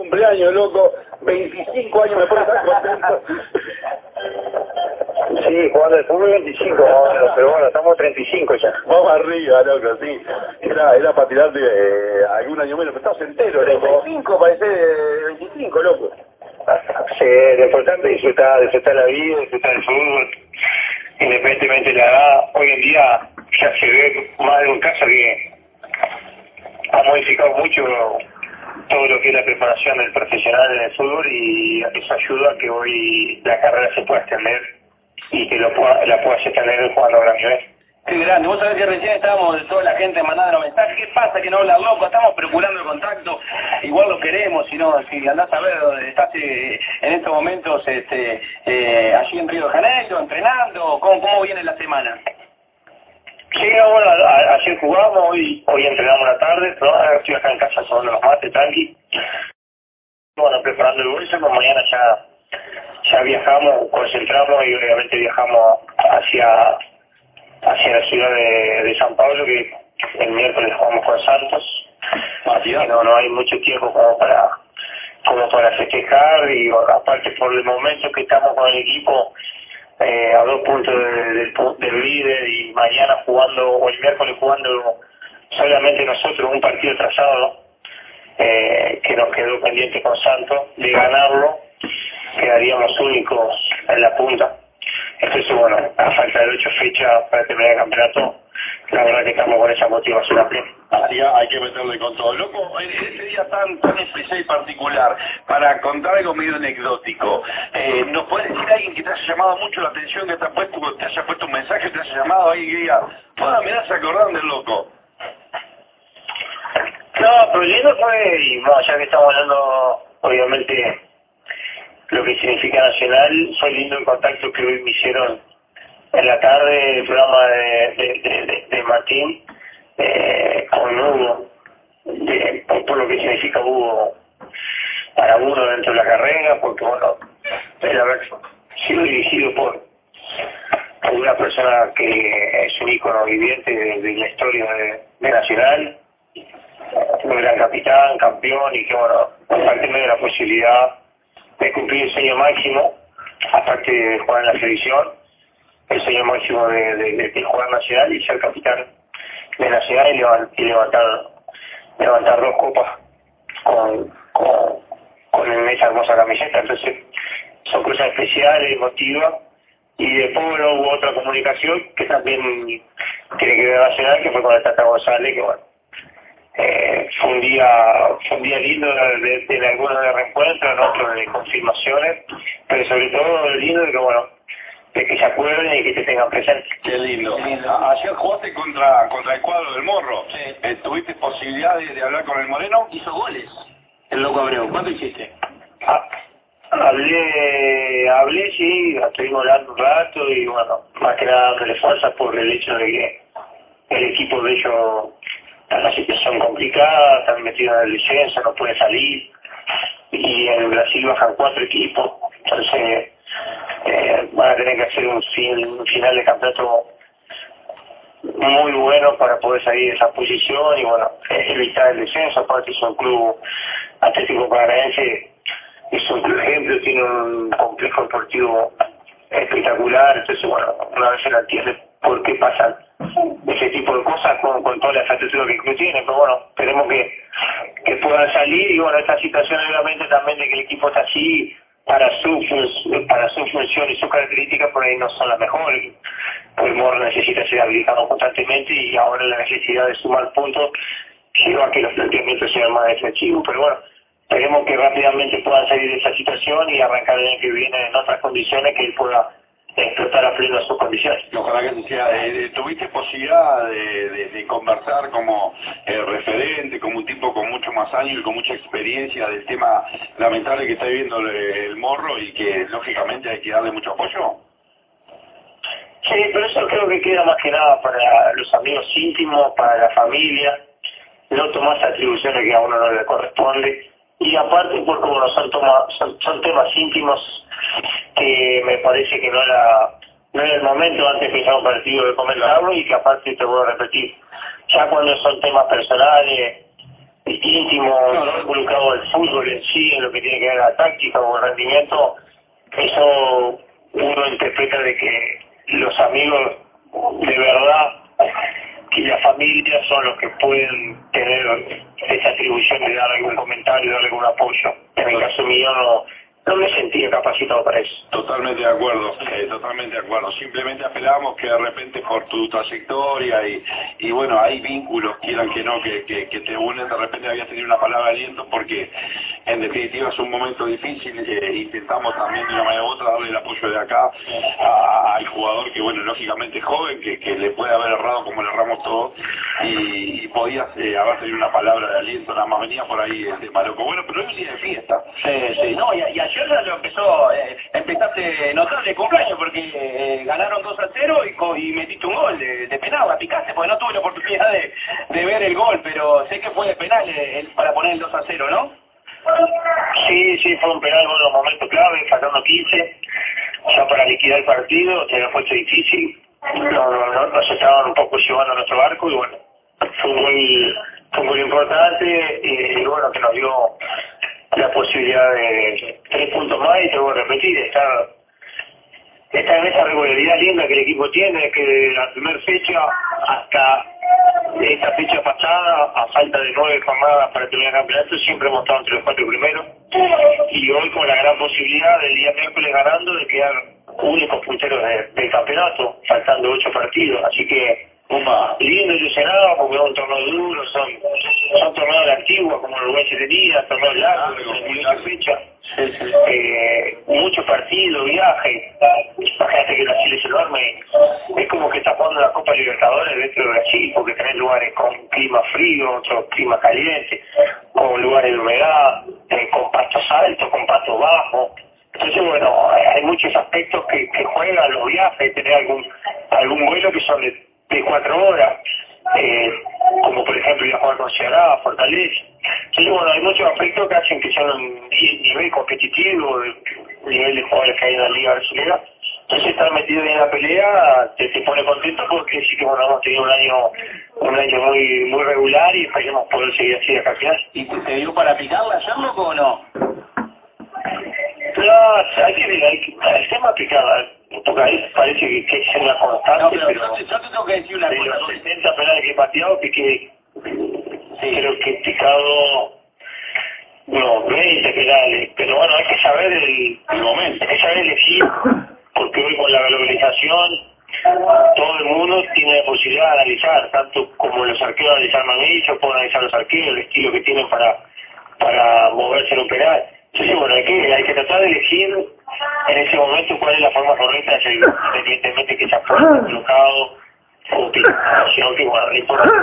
cumpleaños, loco. 25 años me pone tan contento. Sí, jugando el fútbol 25, pero bueno, estamos 35 ya. Vamos arriba, loco, sí. Era para tirarte algún año menos, pero estás entero, loco. 35 parece 25, loco. Sí, lo importante es disfrutar la vida, disfrutar el fútbol. Independientemente de la edad, hoy en día ya se ve más de un caso que ha modificado mucho todo lo que es la preparación del profesional en el fútbol y eso ayuda a que hoy la carrera se pueda extender y que la puedas extender jugando a gran nivel. Qué grande, vos sabés que recién estábamos de toda la gente mandando mensajes, ¿qué pasa que no habla loco? Estamos procurando el contacto, igual lo queremos, si andás a ver dónde estás en estos momentos allí en Río de Janeiro, entrenando, ¿cómo viene la semana? Sí, bueno, ayer jugamos, hoy entrenamos la tarde, pero ahora estoy acá en casa tomando los mates, tranqui. Bueno, preparando el bolso, pues mañana ya viajamos, concentramos y obviamente viajamos hacia la ciudad de San Pablo, que el miércoles jugamos con Santos. Así que no hay mucho tiempo como para festejar y aparte por el momento que estamos con el equipo a 2 puntos del líder y mañana jugando o el miércoles jugando solamente nosotros un partido trazado que nos quedó pendiente con Santos de ganarlo, quedaríamos únicos en la punta. Entonces, bueno, a falta de 8 fechas para terminar el campeonato, la verdad que estamos con esa motivación a pleno. Así hay que meterle con todo. Loco, en ese día tan especial y particular, para contar algo medio anecdótico, ¿nos puede decir alguien que te haya llamado mucho la atención, que te haya puesto un mensaje, te haya llamado alguien que diga, mirá, se acordaron del loco? No, pero lindo fue, y bueno, ya que estamos hablando, obviamente, lo que significa Nacional, fue lindo el contacto que hoy me hicieron en la tarde, el programa de Martín, con Hugo, por lo que significa Hugo para uno dentro de la carrera, porque bueno, el haber sido dirigido por una persona que es un ícono viviente de la historia de Nacional, un gran capitán, campeón, y que bueno, aparte me dio la posibilidad de cumplir el sueño máximo, aparte de jugar en la selección, el sueño máximo de jugar Nacional y ser capitán de Nacional y levantar 2 copas con esa hermosa camiseta. Entonces son cosas especiales, emotivas, y después bueno, hubo otra comunicación que también tiene que ver con Nacional, que fue con el Tata González, que bueno, fue un día lindo de algunos de reencuentros, en otros de confirmaciones, pero sobre todo lindo de que bueno, de que se acuerden y que te tengan presente. Qué lindo. Ayer jugaste contra el cuadro del Morro. Sí. ¿Tuviste posibilidad de hablar con el Moreno? Hizo goles el loco Abreu, ¿cuánto hiciste? Hablé, sí, estuvimos hablando un rato y bueno, más que nada dándole fuerza por el hecho de que el equipo de ellos está en una situación complicada, están metidos en el descenso, no puede salir, y en Brasil bajan 4 equipos, entonces van a tener que hacer un final de campeonato muy bueno para poder salir de esa posición y bueno, evitar el descenso. Aparte es un club Atlético Paranaense, es un club ejemplo, tiene un complejo deportivo espectacular, entonces bueno, una vez se la entiende por qué pasan ese tipo de cosas con toda la infraestructura que el club tiene, pero bueno, esperemos que puedan salir y bueno, esta situación obviamente también de que el equipo está así para su función y sus características por ahí no son las mejores, pues el Morro necesita ser habilitado constantemente y ahora la necesidad de sumar puntos lleva a que los planteamientos sean más defensivos, pero bueno, esperemos que rápidamente puedan salir de esa situación y arrancar el año que viene en otras condiciones que él pueda explotar a pleno sus condiciones. Ojalá que sea. ¿Tuviste posibilidad de conversar como referente, como un tipo con mucho más años y con mucha experiencia del tema lamentable que está viviendo el Morro y que lógicamente hay que darle mucho apoyo? Sí, pero eso creo que queda más que nada para los amigos íntimos, para la familia, no tomar atribuciones que a uno no le corresponde. Y aparte porque bueno, son temas íntimos que me parece que no era el momento antes de empezar un partido de comentarlo y que aparte te voy a repetir, ya cuando son temas personales íntimo, no involucrado el fútbol en sí, en lo que tiene que ver la táctica o el rendimiento, eso uno interpreta de que los amigos de verdad y la familia son los que pueden tener esa atribución de dar algún comentario, dar algún apoyo. En el caso mío no me sentía capacitado para eso. Totalmente de acuerdo, totalmente de acuerdo. Simplemente apelamos que de repente por tu trayectoria y bueno, hay vínculos, quieran que no, que te unen, de repente habías tenido una palabra de aliento porque en definitiva es un momento difícil, intentamos también de una manera u otra darle el apoyo de acá al jugador que bueno, lógicamente es joven, que le puede haber errado como le erramos todos y podías haber tenido una palabra de aliento, nada más venía por ahí el tema loco. Bueno, pero es un día de fiesta. Sí, no, y ayer ya lo empezaste notable el cumpleaños porque ganaron 2-0 y metiste un gol de penal, la picaste, porque no tuve la oportunidad de ver el gol, pero sé que fue de penal para poner el 2-0, ¿no? Sí, fue un penal en un momento clave, faltando 15, ya para liquidar el partido, se había puesto difícil, nos estaban un poco llevando a nuestro barco y bueno, fue un gol importante y bueno, que nos dio la posibilidad de 3 puntos más y te voy a repetir, estar en esa regularidad linda que el equipo tiene, que de la primera fecha hasta esta fecha pasada, a falta de 9 jornadas para terminar el campeonato, siempre hemos estado entre los 4 primeros y hoy con la gran posibilidad del día miércoles ganando de quedar únicos punteros del campeonato, faltando 8 partidos, así que lindo, ilusionado, porque es un torneo duro, son torneos de antiguos como el Uruguay se tenía, torneos largos, de 38 fechas, muchos partidos, viajes, imagínate que Brasil es enorme, es como que está jugando la Copa Libertadores dentro de Brasil, porque tenés lugares con clima frío, otros clima caliente, con lugares de humedad, con pastos altos, con pastos bajos. Entonces, bueno, hay muchos aspectos que juegan los viajes, tener algún vuelo que son de 4 horas, como por ejemplo ir a jugar con Ceará, Fortaleza. Entonces, bueno, hay muchos aspectos que hacen que sea un nivel competitivo, el nivel de jugadores que hay en la Liga Brasileña. Entonces, estar metido en la pelea te pone contento porque sí que bueno, hemos tenido un año muy regular y esperemos poder seguir así hasta el final. ¿Y te dio para picarla ayer, loco, o no? No, hay que ver, el tema picada, porque ahí parece que es una constante, No, pero yo te tengo que decir una de cosa. los 70 penales que he pateado, piqué, creo que he picado unos 20 penales, pero bueno, hay que saber el momento, hay que saber elegir, porque hoy con la globalización todo el mundo tiene la posibilidad de analizar, tanto como los arqueros analizar manillos, pueden analizar los arqueros, el estilo que tienen para moverse en un penal. Entonces, bueno, hay que tratar de elegir en ese momento cuál es la forma correcta de hacerlo, independientemente que sea fuerte, colocado o picado, sino que, bueno, lo importante